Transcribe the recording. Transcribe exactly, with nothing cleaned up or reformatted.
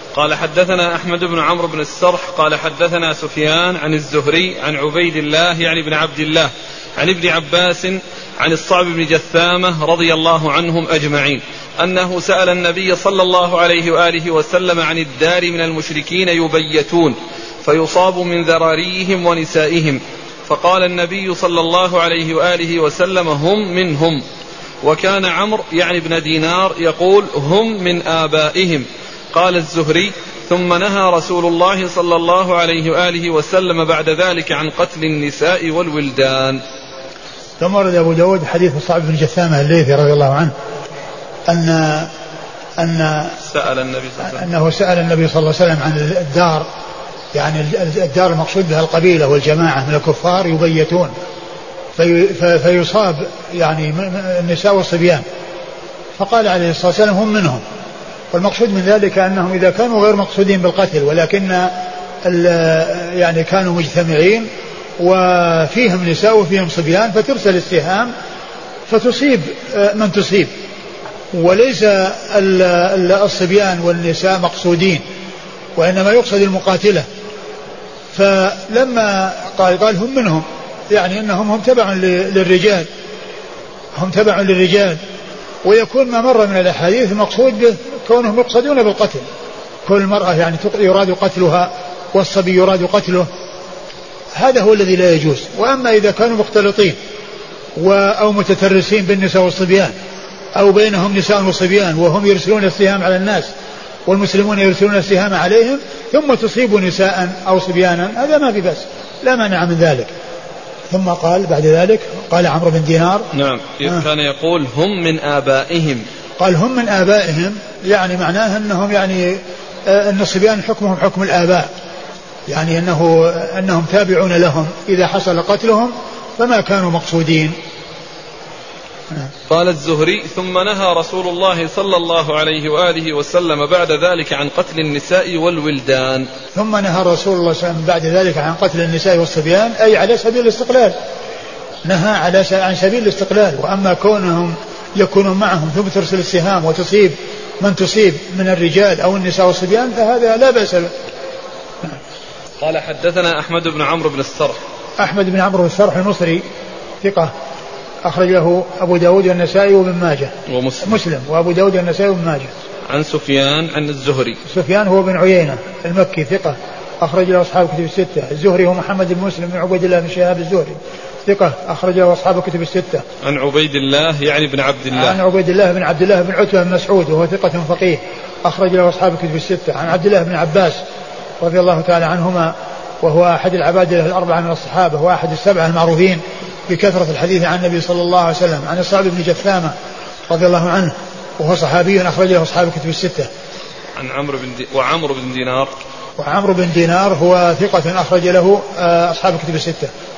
قال حدثنا أحمد بن عمرو بن السرح قال حدثنا سفيان عن الزهري عن عبيد الله يعني بن عبد الله عن ابن عباس عن الصعب بن جثامة رضي الله عنهم أجمعين أنه سأل النبي صلى الله عليه وآله وسلم عن الدار من المشركين يبيتون فيصاب من ذراريهم ونسائهم، فقال النبي صلى الله عليه وآله وسلم هم منهم. وكان عمرو يعني ابن دينار يقول هم من آبائهم. قال الزهري ثم نهى رسول الله صلى الله عليه وآله وسلم بعد ذلك عن قتل النساء والولدان. ثم ورد أبو داود حديث الصعب بن جثامة الليثي رضي الله عنه أن أن سأل النبي صلى الله عليه وسلم أنه سأل النبي صلى الله عليه وسلم عن الدار، يعني الدار المقصود بها القبيلة والجماعة من الكفار يبيتون في فيصاب يعني النساء والصبيان، فقال عليه الصلاة والسلام هم منهم. والمقصود من ذلك أنهم إذا كانوا غير مقصودين بالقتل ولكن يعني كانوا مجتمعين وفيهم نساء وفيهم صبيان فترسل السهام فتصيب من تصيب، وليس الصبيان والنساء مقصودين وإنما يقصد المقاتلة. فلما قال قال هم منهم يعني أنهم هم تبع للرجال هم تبع للرجال ويكون ما مر من الأحاديث المقصود به كونهم يقصدون بالقتل، كل المرأة يعني يراد قتلها والصبي يراد قتله، هذا هو الذي لا يجوز. وأما إذا كانوا مختلطين أو متترسين بالنساء والصبيان أو بينهم نساء وصبيان وهم يرسلون السهام على الناس والمسلمون يرسلون السهام عليهم ثم تصيب نساء أو صبيانا، هذا ما في بس، لا مانع من ذلك. ثم قال بعد ذلك قال عمرو بن دينار نعم آه كان يقول هم من آبائهم، قال هم من آبائهم يعني معناه أنهم يعني آه أن الصبيان حكمهم حكم الآباء، يعني أنه أنهم تابعون لهم إذا حصل قتلهم فما كانوا مقصودين. قال الزهري ثم نهى رسول الله صلى الله عليه وآله وسلم بعد ذلك عن قتل النساء والولدان. ثم نهى رسول الله صلى الله عليه وسلم بعد ذلك عن قتل النساء والصبيان أي على سبيل الاستقلال، نهى على عن سبيل الاستقلال. وأما كونهم يكونون معهم ثم ترسل السهام وتصيب من تصيب من الرجال أو النساء والصبيان فهذا لا بأس به. قال حدثنا أحمد بن عمرو بن السرح أحمد بن عمرو بن السرح المصري ثقة أخرج له أبو داود والنسائي وابن ماجه ومسلم مسلم وأبو داود والنسائي وابن ماجه. عن سفيان عن الزهري سفيان هو بن عيينة المكي ثقة أخرج له أصحاب الكتب الستة. الزهري هو محمد بن مسلم بن عبيد الله بن شهاب الزهري ثقة أخرج له أصحاب الكتب الستة. عن عبيد الله يعني بن عبد الله عن عبيد الله بن عبد الله بن عتبة بن مسعود وهو ثقة فقيه أخرج له أصحاب الكتب الستة. عن عبد الله بن عباس رضي الله تعالى عنهما وهو أحد العبادة الأربعة من الصحابة وأحد السبعة المعروفين بكثرة الحديث عن النبي صلى الله عليه وسلم. عن الصعب بن جثامة رضي الله عنه وهو صحابي أخرج له أصحاب الكتب الستة. عن عمرو بن دي وعمرو بن دينار وعمرو بن دينار هو ثقة أخرج له أصحاب الكتب الستة.